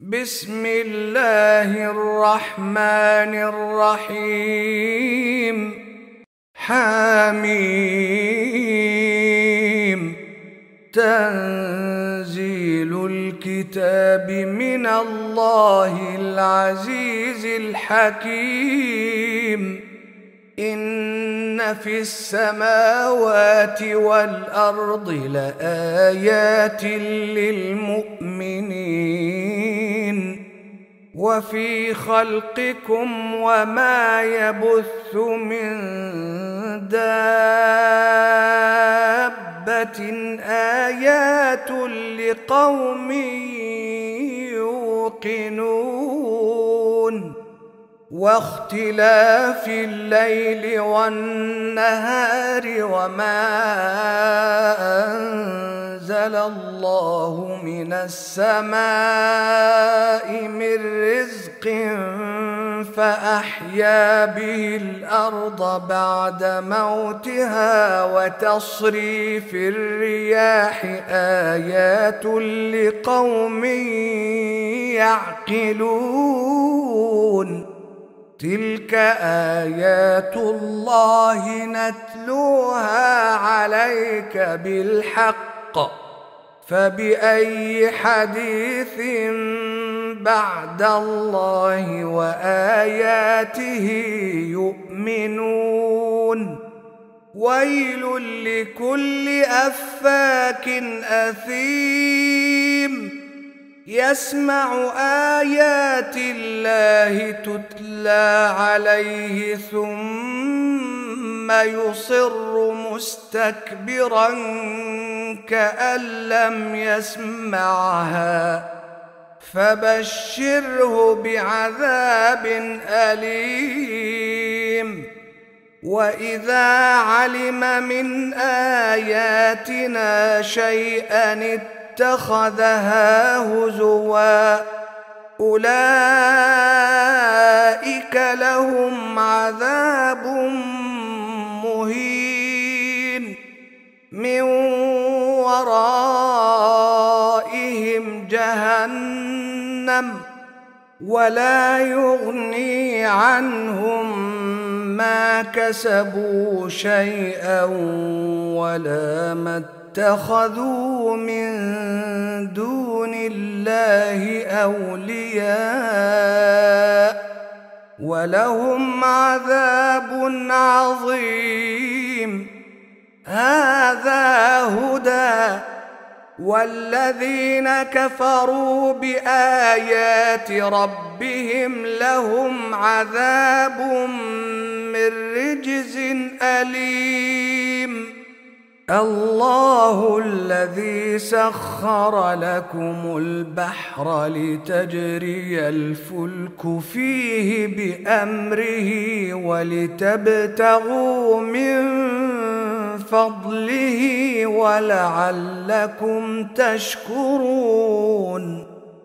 بسم الله الرحمن الرحيم. حميم. تنزيل الكتاب من الله العزيز الحكيم. إن في السماوات والأرض لآيات للمؤمنين وفي خلقكم وما يبث من دابة آيات لقوم يوقنون. واختلاف الليل والنهار وما أنزل الله من السماء من رزق فأحيا به الأرض بعد موتها وتصريف الرياح آيات لقوم يعقلون. تلك آيات الله نتلوها عليك بالحق فبأي حديث بعد الله وآياته يؤمنون. ويل لكل أفاك أثيم يسمع آيات الله تتلى عليه ثم يصر مستكبرا كأن لم يسمعها فبشره بعذاب أليم. وإذا علم من آياتنا شيئا اتخذها هزوا أولئك لهم عذاب مهين من ورائهم جهنم ولا يغني عنهم ما كسبوا شيئا ولا ما اتخذوا من دون الله أولياء ولهم عذاب عظيم. هذا هدى والذين كفروا بآيات ربهم لهم عذاب من رجز أليم. الله الذي سخر لكم البحر لتجري الفلك فيه بأمره ولتبتغوا من فضله ولعلكم تشكرون.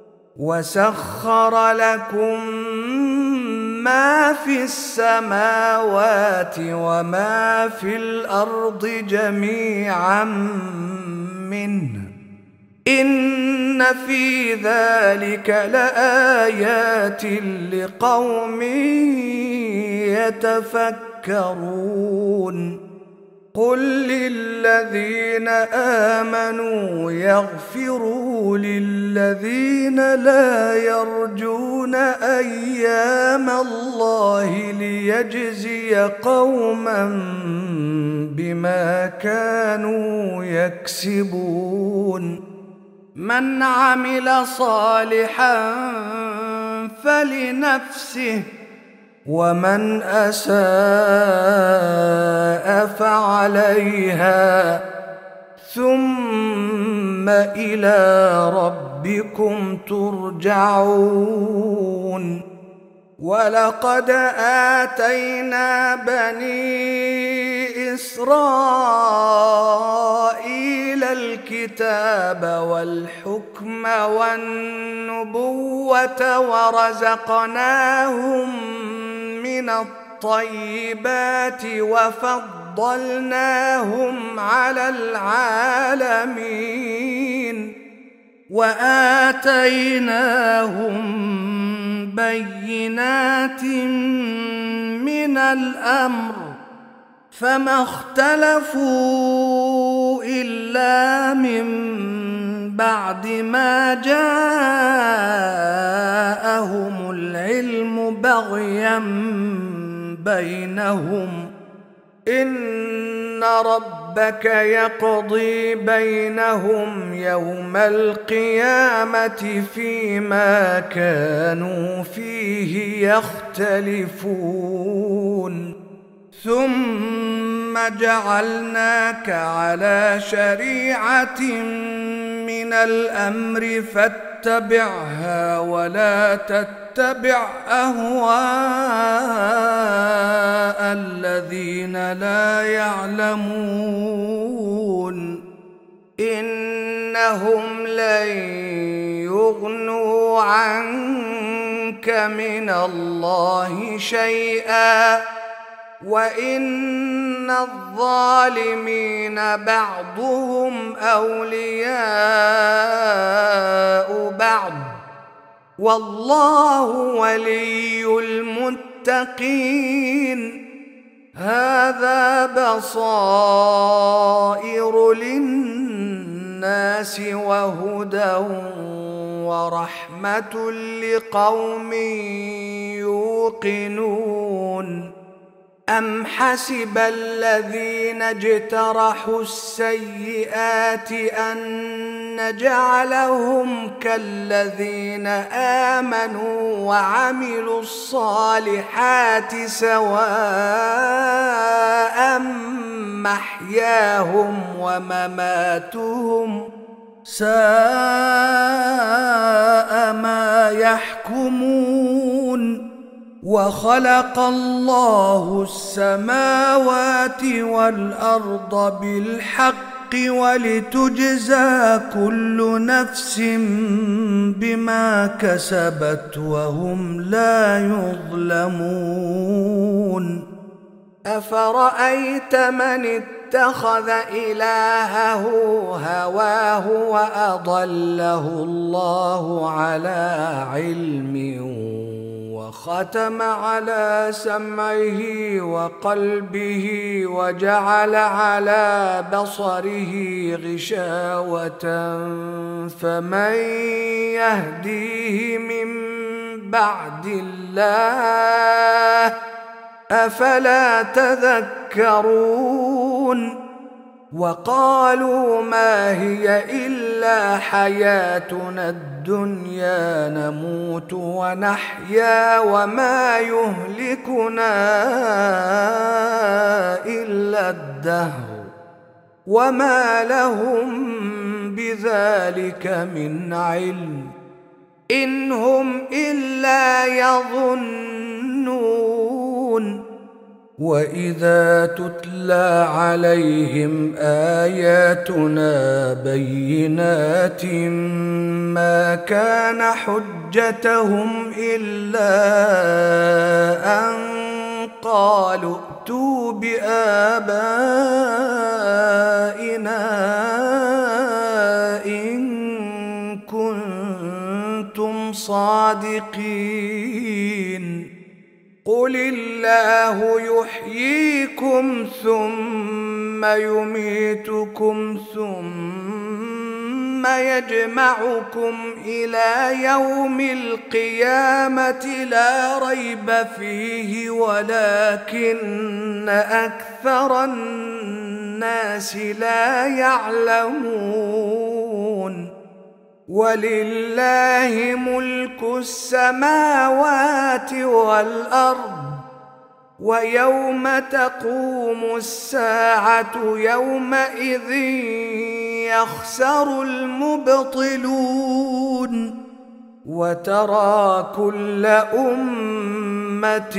وسخر لكم ما في السماوات وما في الأرض جميعا منه إن في ذلك لآيات لقوم يتفكرون. قل للذين آمنوا يغفروا للذين لا يرجون أيام الله ليجزي قوما بما كانوا يكسبون. من عمل صالحا فلنفسه ومن أساء فعليها ثم إلى ربكم ترجعون. ولقد آتينا بني إسرائيل الكتاب والحكم والنبوة ورزقناهم من الطيبات وفضلناهم على العالمين. وآتيناهم بينات من الأمر فما اختلفوا إلا من بعد ما جاءهم العلم بغيا بينهم إن ربك يقضي بينهم يوم القيامة فيما كانوا فيه يختلفون ثم جعلناك على شريعة من الأمر فاتبعها ولا تتبع أهواء الذين لا يعلمون إنهم لن يغنوا عنك من الله شيئا وإن الظالمين بعضهم أولياء بعض والله ولي المتقين هذا بصائر للناس وهدى ورحمة لقوم يوقنون أم حسب الذين اجترحوا السيئات أن نجعلهم كالذين آمنوا وعملوا الصالحات سواء محياهم ومماتهم ساء ما يحكمون وخلق الله السماوات والأرض بالحق ولتجزى كل نفس بما كسبت وهم لا يظلمون أفرأيت من اتخذ إلهه هواه وأضله الله على علم وختم على سمعه وقلبه وجعل على بصره غشاوة فمن يهديه من بعد الله أفلا تذكرون وقالوا ما هي إلا حياتنا الدنيا نموت ونحيا وما يهلكنا إلا الدهر وما لهم بذلك من علم إن هم إلا يظنون وإذا تتلى عليهم آياتنا بينات ما كان حجتهم إلا أن قالوا ائتوا بآبائنا إن كنتم صادقين قل الله يحييكم ثم يميتكم ثم يجمعكم إلى يوم القيامة لا ريب فيه ولكن أكثر الناس لا يعلمون ولله ملك السماوات والأرض ويوم تقوم الساعة يومئذ يخسر المبطلون وترى كل أمة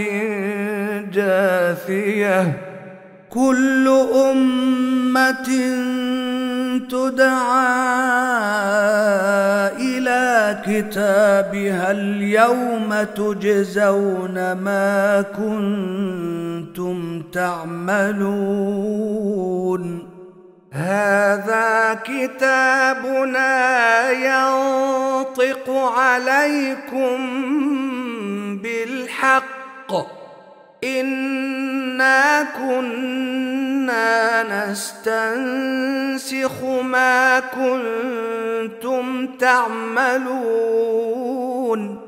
جاثية كل أمة تدعى إلى كتابها اليوم تجزون ما كنتم تعملون هذا كتابنا ينطق عليكم بالحق إنا كنا نستنسخ ما كنتم تعملون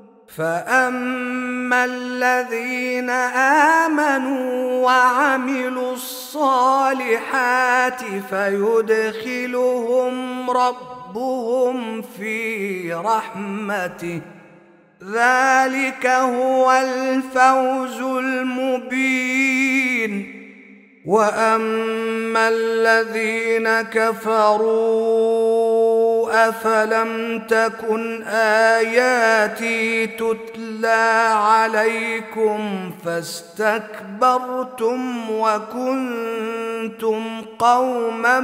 فأما الذين آمنوا وعملوا الصالحات فيدخلهم ربهم في رحمته ذلك هو الفوز المبين وأما الذين كفروا أفلم تكن آياتي تتلى عليكم فاستكبرتم وكنتم قوما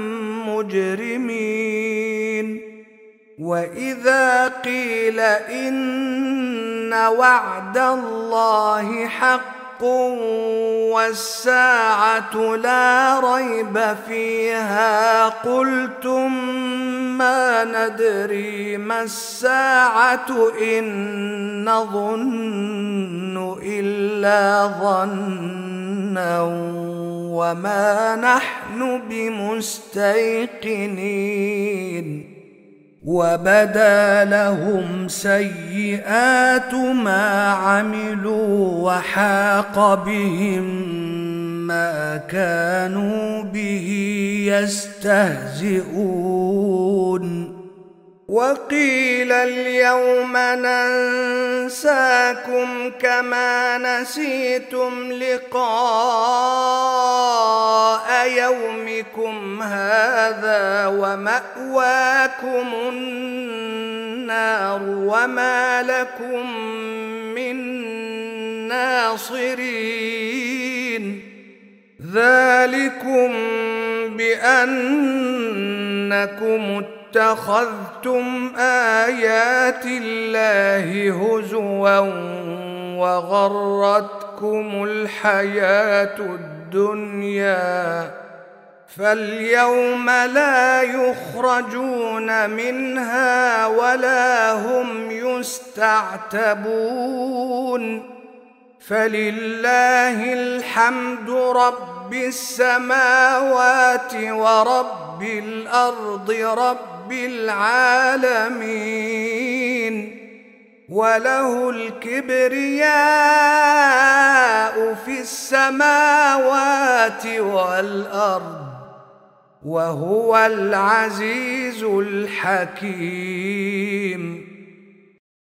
مجرمين وإذا قيل إن وعد الله حق والساعة لا ريب فيها قلتم ما ندري ما الساعة إن نظن إلا ظنا وما نحن بمستيقنين وبدا لهم سيئات ما عملوا وحاق بهم ما كانوا به يستهزئون وقيل اليوم ننساكم كما نسيتم لقاء يومكم هذا ومأواكم النار وما لكم من ناصرين ذلكم بأنكم اتخذتم آيات الله هزوا وغرتكم الحياة الدنيا فاليوم لا يخرجون منها ولا هم يستعتبون فلله الحمد رب السماوات ورب الأرض رب العالمين وله الكبرياء في السماوات والأرض وهو العزيز الحكيم